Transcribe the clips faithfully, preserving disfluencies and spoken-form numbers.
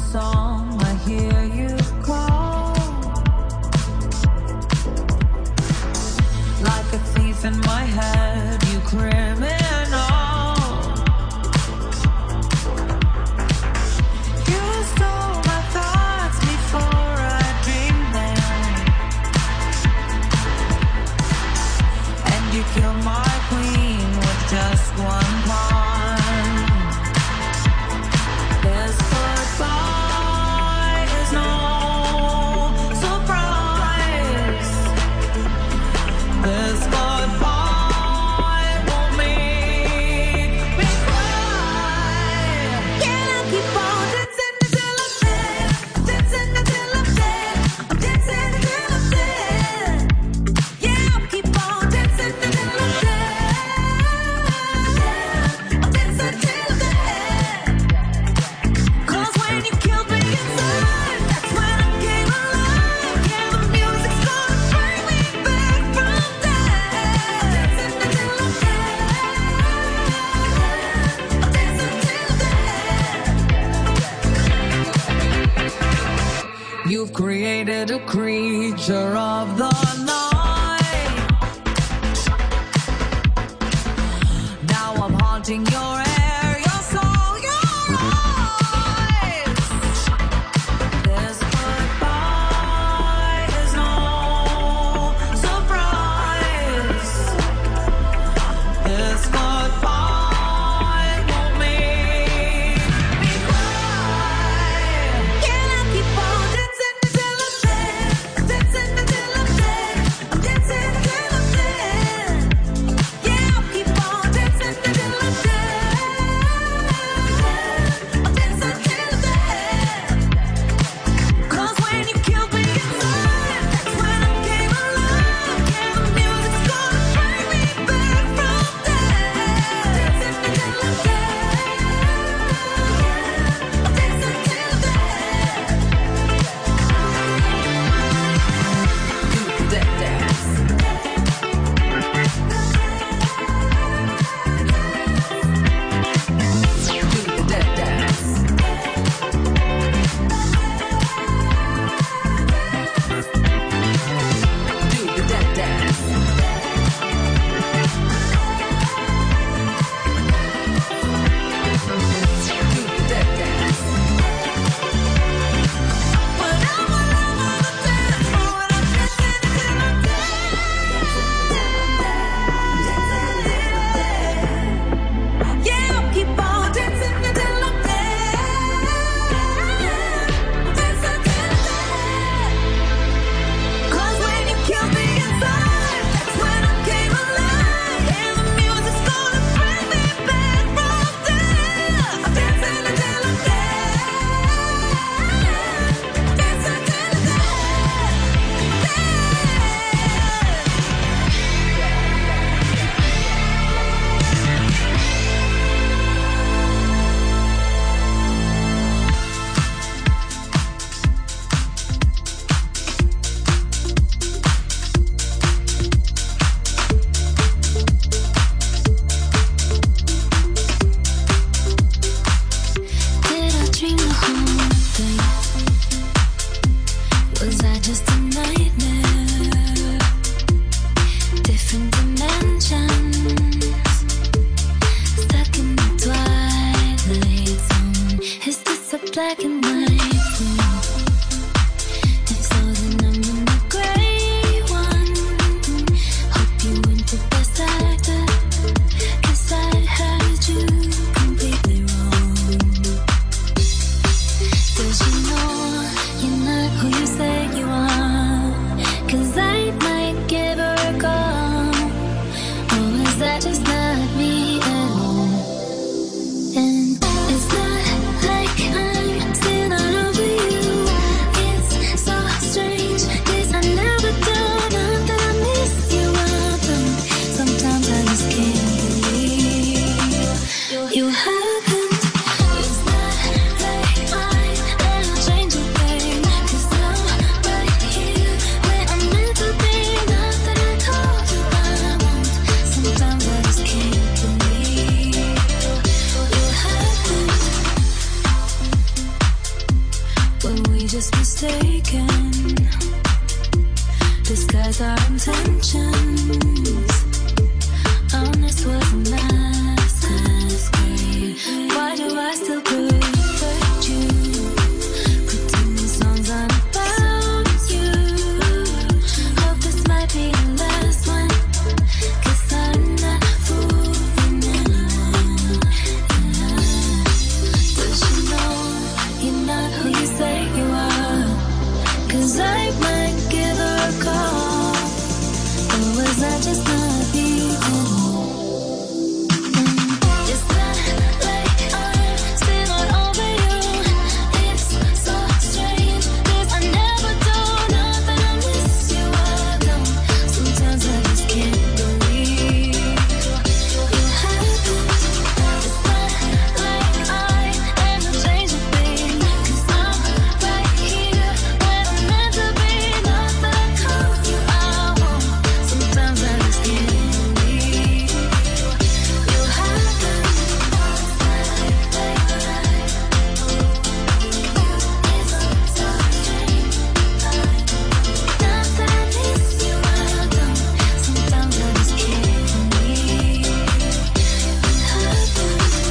song, I hear you call. Like a thief in my head, you criminal. You stole my thoughts before I dreamed them, and you killed my queen with just one pawn. This goodbye is no surprise. This goodbye won't make me cry. Can I keep on dancing until I'm dead? Dancing until I'm dead. I'm dancing until I'm dead. Yeah, I'll keep on dancing until I'm dead. I'm dancing till I'm dead. 'Cause when you killed me inside, that's when I came alive. Yeah, the music's gonna bring me back from dead. Dancing until I'm dead. I'm dancing till I'm dead. You've created a creature of the night. Now I'm haunting your air, your soul, your eyes. This goodbye is no surprise. This goodbye won't make me cry. Can I keep on dancing until I'm dead? Dancing until I'm dead. I'm dancing until I'm dead. Yeah, I'll keep on dancing until I'm dead. I'm dancing till I'm dead. 'Cause when you killed me inside, that's when I came alive. Yeah, the music's gonna bring me back from dead. Dancing until I'm dead. I'm dancing till I'm dead. Do that dance. Do that dance. Do that dance. Do that dance. When I'm all over the dance floor and I'm dancing until I'm dead. Yeah, I'll keep on dancing until I'm dead. Dancing till I'm dead. 'Cause when you killed me inside, that's when I came alive. Yeah, the music's gonna bring me back from dead. I'm dancing until I'm dead. Dancing till I'm dead. Did I dream the whole thing? Was I just a nightmare? Different dimensions, stuck in the twilight zone. Is this a black and white room? If so, then I'm in the gray one. Hope you went the best actor, 'cause I heard you completely wrong. Does she know you're not who you say you are? 'Cause I might give her a call. Or is that just not me at all? And it's not like I'm still just mistaken. Disguise our intentions. Honest was a masquerade. Why do I still protect you? Putting these songs on about you. Hope this might be the last one. Cause I'm not fooling anyone. Does she know you're not who you say you are? Cause I might give her a call. Or was I just not feeling? It's not like I'm still all over you. It's so strange, cause I never do. Not that I miss you, I don't. Sometimes I just can't believe you happen. It's not like I am a change of being. Cause I'm right here where I'm meant to be. Not that I call you, I won't. Sometimes I just can't believe you happen. It's so strange. Not that I miss you, I don't. Sometimes I just can't believe it happened.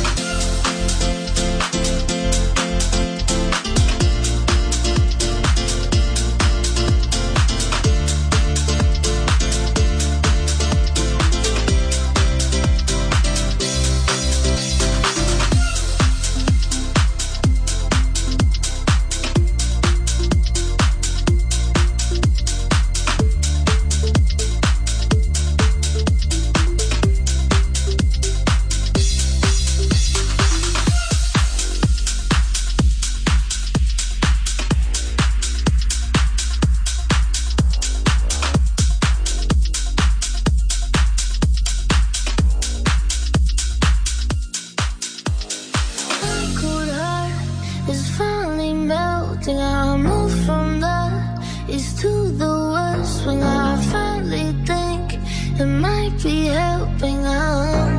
My cold heart is finally melting. I move from the east to the west. When I finally think it might be helping out.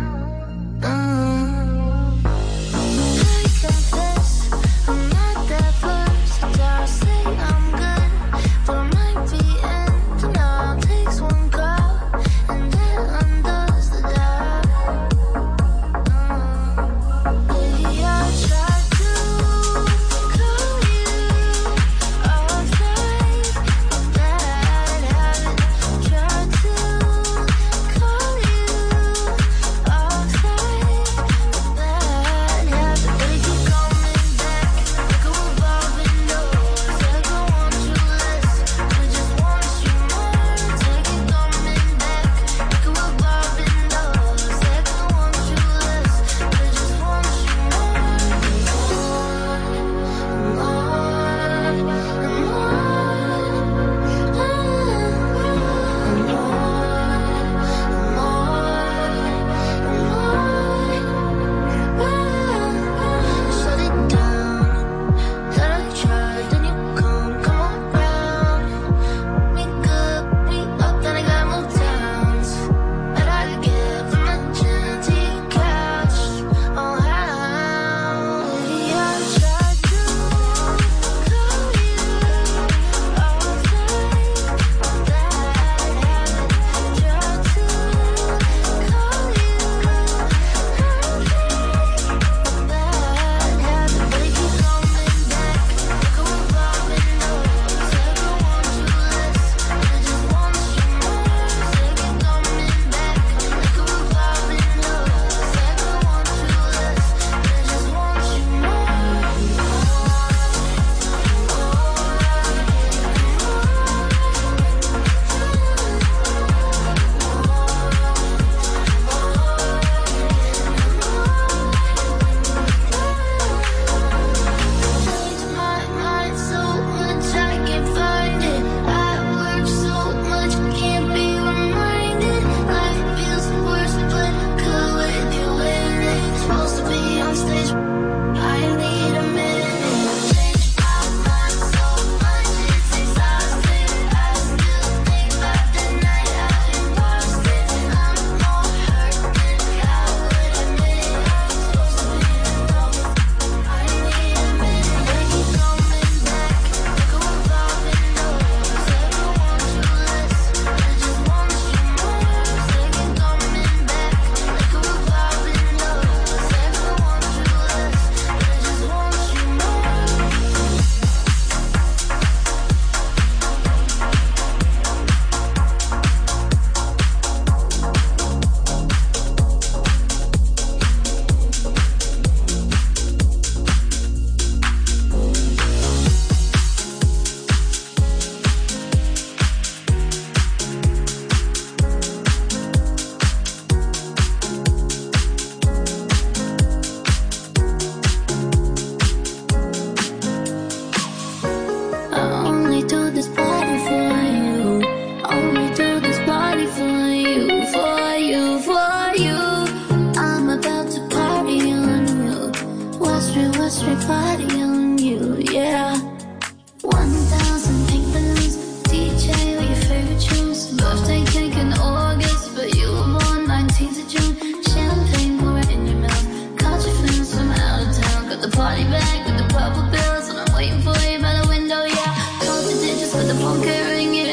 I confess I'm not that versatile. Say I'm good, but might be ending. All takes one call, and that undoes the doubt. Maybe I tried to call you off night, but that I haven't. Tried to call you watch me party on you, yeah. One thousand pink balloons, D J with your favorite tunes. Birthday cake in August, but you were born nineteenth of June. Champagne pouring in your mouth, caught your friends from out of town. Got the party bag with the purple bills, and I'm waiting for you by the window, yeah. Close the digits with the phone kept ringing.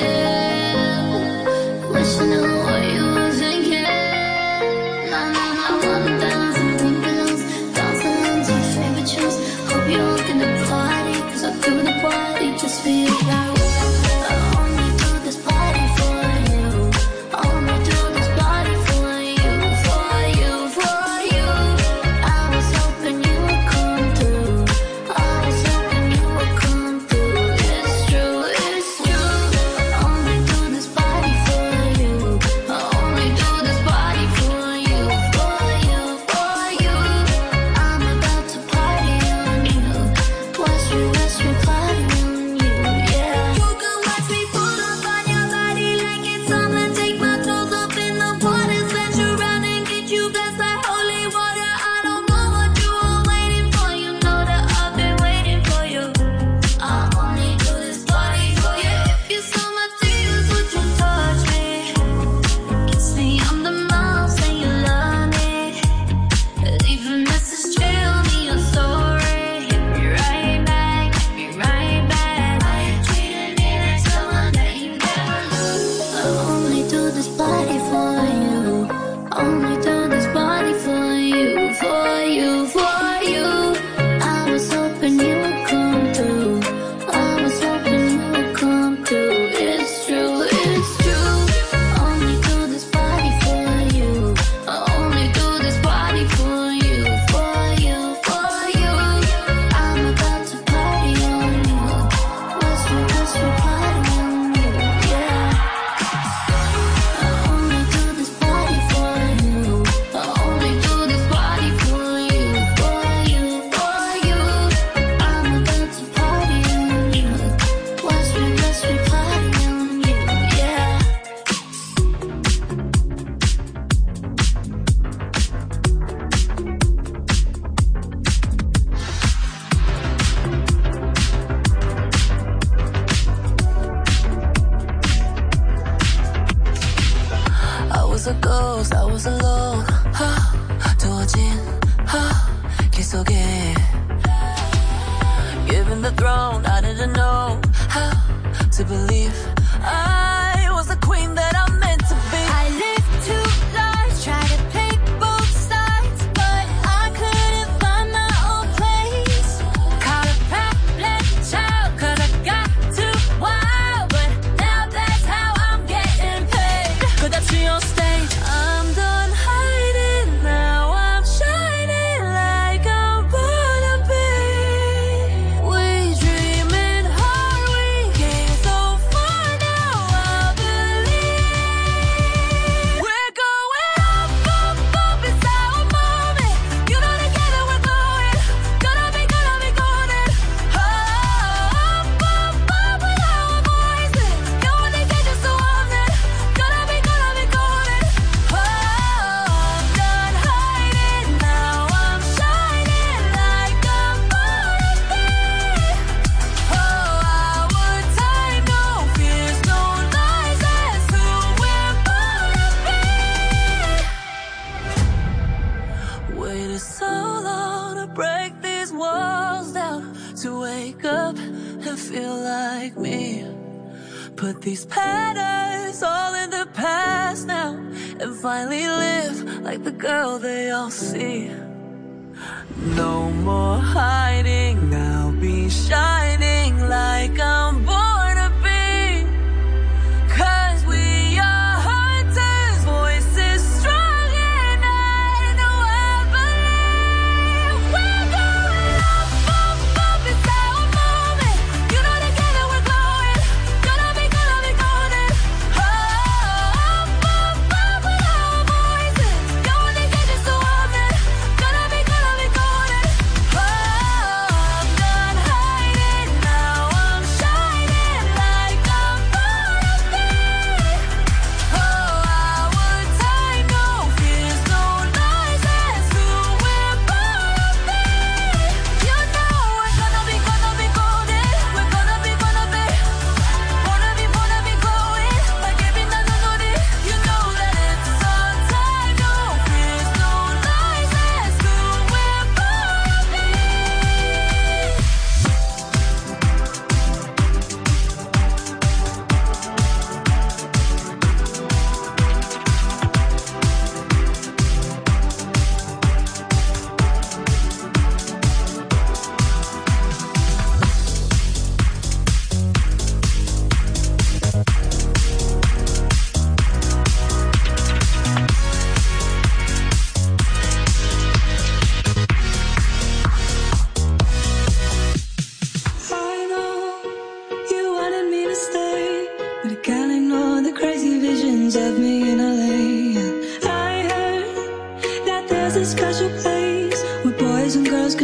Wish I knew what you were thinking. Nah, nah, nah, one thousand pink balloons, dancing to your favorite tunes. Hope you're gonna party, cause I threw the party just for you. I only do this party for you. Only do this party for you, for you, for you. I was hoping you would come through. I was hoping you would come through. It's true, it's true. Only do this party for you. I only do this party for you, for you, for you. I'm about to party on you. Watch me, watch me party on you, yeah. You can watch me pull up on your body like it's summer. Take my clothes off in the party, splash around and get you blessed like holy water. I don't know what you were waiting for. You know that I've been waiting for you. I only do this party for you. If you saw my tears, would you touch me? Kiss me on the mouth, say you love me. Leave a message, tell me your story. Hit me right back, hit me right back. Why you treating me like someone that you never loved? I only do this party for you. Only do this party for you, for you, for you. I was hoping you would come through. I was hoping you would come through. It's true, it's true. Only do this party for you. I only do this party for you, for you, for you. I'm about to party on you. Watch me, watch me party on you, yeah. I only do this party for you. I only do this party for you, for you, for you. I'm about to party on you. Watch me, watch me party on you, yeah. I was a ghost, I was alone. 두어진 길 속에 given the throne, I didn't know how to believe I was the queen that I'm meant to be. I lived two lives, tried to play both sides, but I couldn't find my own place. Caught a problem child, cause I got too wild, but now that's how I'm getting paid. 끝없이 on stage, I'm done hiding, now I'm shining like I'm born to be. We dreaming hard, we came so far, now I believe we're going up, up, up, it's our moment. You know together we're glowing, gonna be, gonna be golden. Oh, up, up, up with our voices. You only get you so often, gonna be, gonna be golden. Oh, I'm done hiding, now I'm shining like I'm born to be. Oh, our time, no fears, no lies, that's who we're born to be. Waited so long to break these walls down, to wake up and feel like me. Put these patterns all in the past now, and finally live like the girl they all see. No more hiding, now be shining like I'm born to be. Cause we are hunters, voices strong, and I know I believe we're going up, up, up, it's our moment. You know together we're glowing, gonna be, gonna be golden. Oh, up, up, up with our voices. You only get you so often, gonna be, gonna be golden. Oh,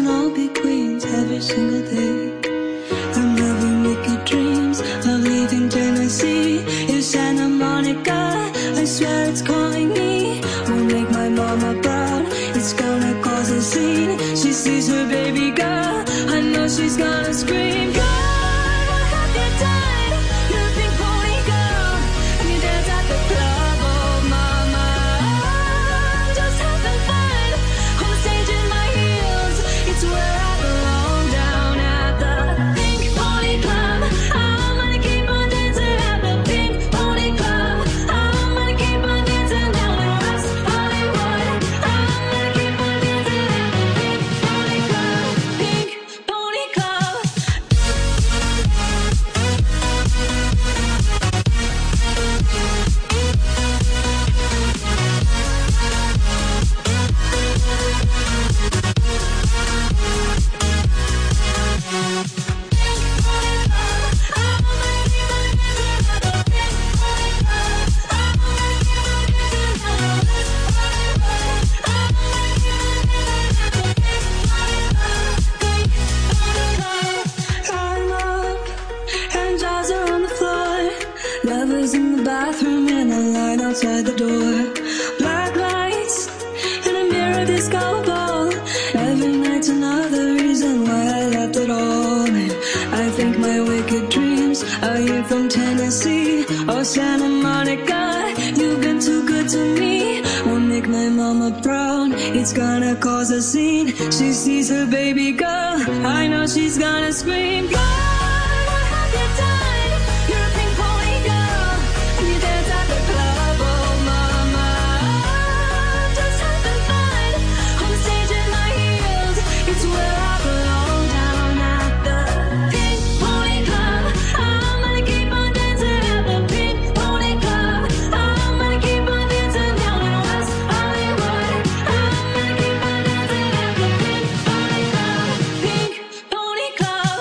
can all be queens every single day. I'm having wicked dreams of leaving Tennessee. It's Santa Monica, I swear it's calling me. Won't make my mama proud, it's gonna cause a scene. She sees her baby girl, I know she's gonna scream. God, what have you done? You're a pink pony girl, and you dance at the club. Oh mama, I'm just having fun on the stage in my heels. It's where I belong, down at the Pink Pony Club. I'm gonna keep on dancing at the Pink Pony Club. I'm gonna keep on dancing down in West Hollywood. I'm gonna keep on dancing at the Pink Pony Club. Pink Pony Club. I'm up and jaws are on the floor. Lovers in the bathroom and a line outside the door. Black lights and a mirror disco ball. Every night's another reason why I left it all. And I think my wicked dreams are here from Tennessee. Oh Santa Monica, you've been too good to me. Won't make my mama proud, it's gonna cause a scene. She sees her baby girl, I know she's gonna scream. God, what have you done? You're a pink pony girl, and you dance at the club. Oh mama, I'm just having fun on the stage in my heels. It's where I belong, down at the Pink Pony Club. I'm gonna keep on dancing at the Pink Pony Club. I'm gonna keep on dancing down in West Hollywood. I'm gonna keep on dancing at the Pink Pony Club. Pink Pony Club.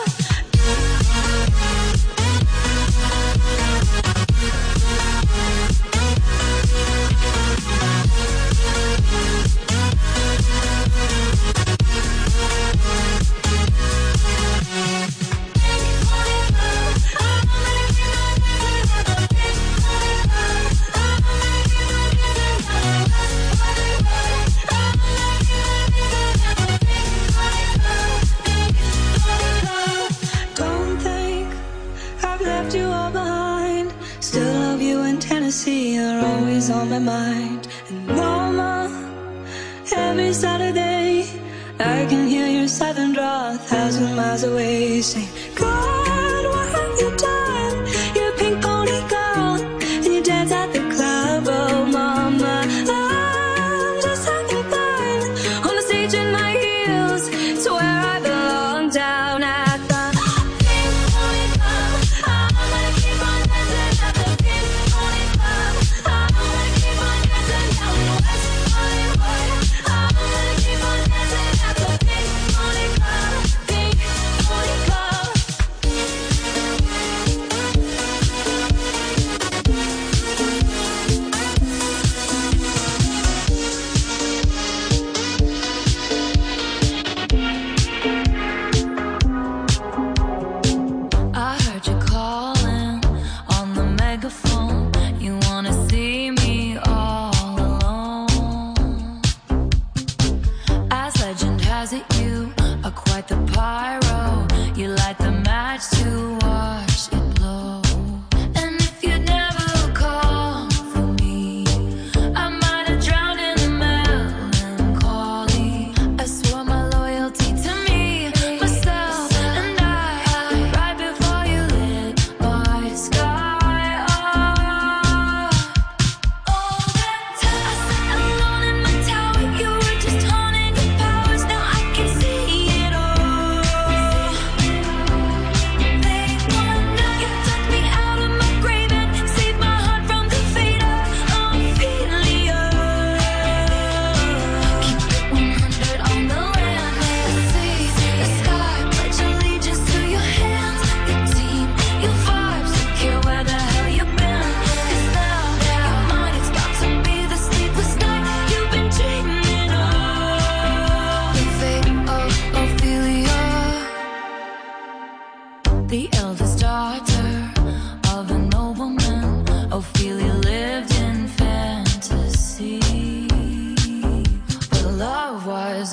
Don't think I've left you all behind. Still love you in Tennessee, you're always on my mind. And mama, every Saturday I can hear your southern draw a thousand miles away, saying, God, what have you done? You're a pink pony girl, and you dance at the club. Oh mama, I'm just having fun on the stage in my heels. It's where I belong, down at the Pink Pony Club. I'm gonna keep on dancing at the Pink Pony Club. I'm gonna keep on dancing down in West Hollywood. I'm gonna keep on dancing at the Pink Pony Club. Pink Pony Club.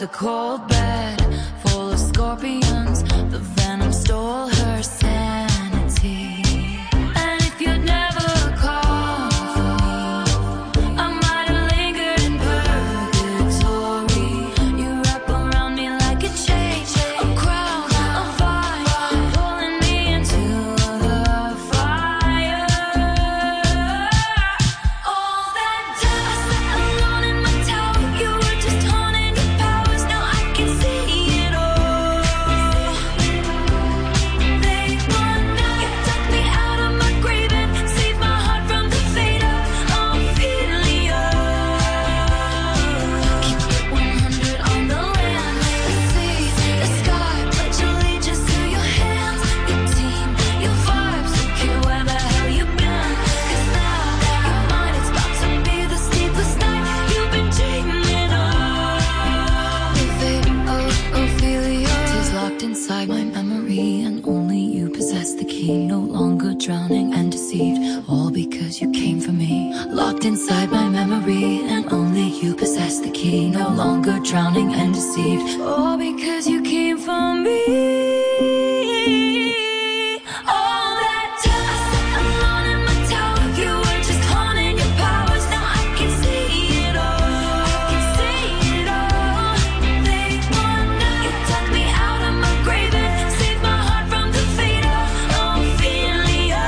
a cold bed full of scorpions. The venom stole her sanity. And if you'd never called for me, I might have lingered in purgatory. You wrap around me like a chain, a crown, a vine, pulling me into the fire. All that time alone in my tower, you were just haunting your powers. Now I can see it all. They want you took me out of my grave and saved my heart from the fate of Ophelia. Keep it one hundred on the land, the sea, the sky. Pledge allegiance to your hands, your team, your vibes. Don't care where the hell you've been, 'cause now your mind is about to be the sleepless night you've been dreaming of. The fate of Ophelia is locked inside my memory, and only you possess the key. No longer drowning and deceived, all because you came for me. Locked inside my memory, and only you possess the key. No longer drowning and deceived, all because you came for me. All that time alone in my tower, you were just haunting your powers. Now I can see it all. I can see it all. They want you took me out of my grave and saved my heart from the fate of Ophelia.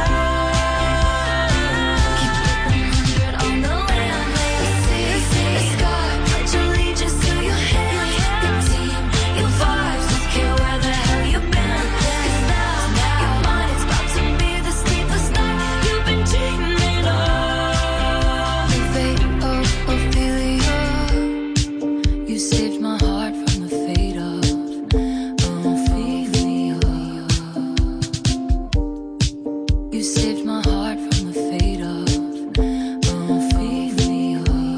Keep it one hundred on the land, the sea, the sky. Pledge allegiance to your hands, your team, your vibes. Don't care where the hell you've been, 'cause now your mind is about to be the sleepless night you've been dreaming of. The fate of Ophelia, you saved my heart from the fate of Ophelia. You saved my heart from the fate of Ophelia.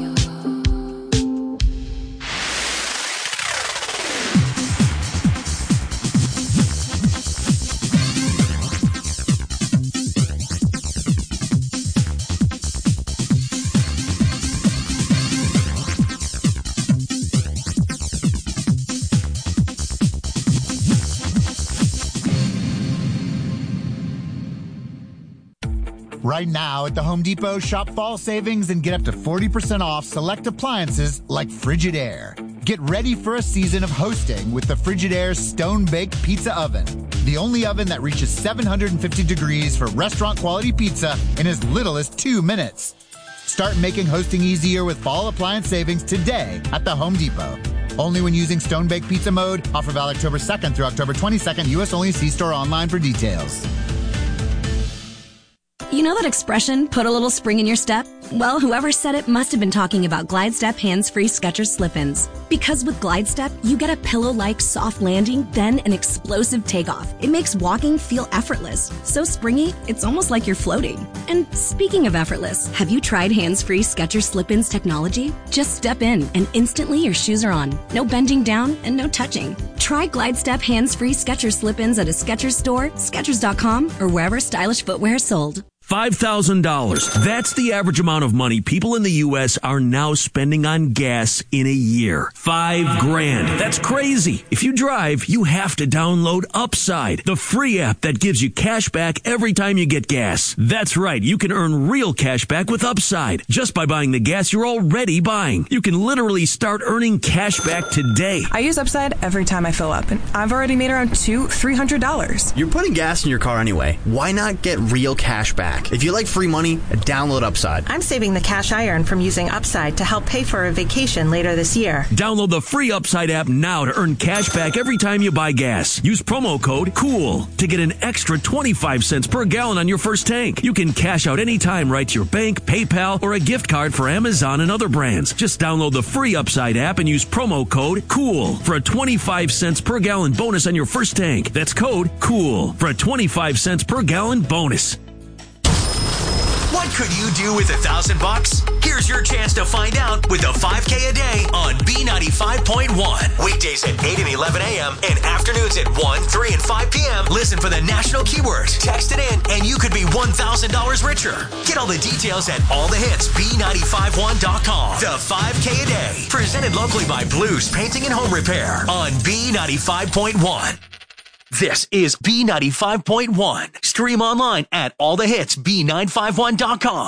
Right now at the Home Depot, shop fall savings and get up to forty percent off select appliances like Frigidaire. Get ready for a season of hosting with the Frigidaire Stone-Baked Pizza Oven. The only oven that reaches seven hundred fifty degrees for restaurant-quality pizza in as little as two minutes. Start making hosting easier with fall appliance savings today at the Home Depot. Only when using Stone-Baked Pizza mode. Offer valid October second through October twenty-second. U S only. See store online for details. You know that expression, put a little spring in your step? Well, whoever said it must have been talking about Glide Step hands-free Skechers slip-ins. Because with Glide Step, you get a pillow-like soft landing, then an explosive takeoff. It makes walking feel effortless. So springy, it's almost like you're floating. And speaking of effortless, have you tried hands-free Skechers slip-ins technology? Just step in, and instantly your shoes are on. No bending down and no touching. Try Glide Step hands-free Skechers slip-ins at a Skechers store, Skechers dot com, or wherever stylish footwear is sold. five thousand dollars. That's the average amount of money people in the U S are now spending on gas in a year. Five grand. That's crazy. If you drive, you have to download Upside, the free app that gives you cash back every time you get gas. That's right. You can earn real cash back with Upside just by buying the gas you're already buying. You can literally start earning cash back today. I use Upside every time I fill up, and I've already made around two, three hundred dollars. You're putting gas in your car anyway. Why not get real cash back? If you like free money, download Upside. I'm saving the cash I earn from using Upside to help pay for a vacation later this year. Download the free Upside app now to earn cash back every time you buy gas. Use promo code COOL to get an extra twenty-five cents per gallon on your first tank. You can cash out anytime right to your bank, PayPal, or a gift card for Amazon and other brands. Just download the free Upside app and use promo code COOL for a twenty-five cents per gallon bonus on your first tank. That's code COOL for a twenty-five cents per gallon bonus. What could you do with a thousand bucks? Here's your chance to find out with a five K a day on B ninety-five point one. Weekdays at eight and eleven a.m. and afternoons at one, three, and five p.m. Listen for the national keywords. Text it in and you could be one one thousand dollars richer. Get all the details at all the hits B nine five one dot com. The five K a day. Presented locally by Blues Painting and Home Repair on B ninety-five point one. This is B ninety-five point one. Stream online at all the hits B nine five one dot com.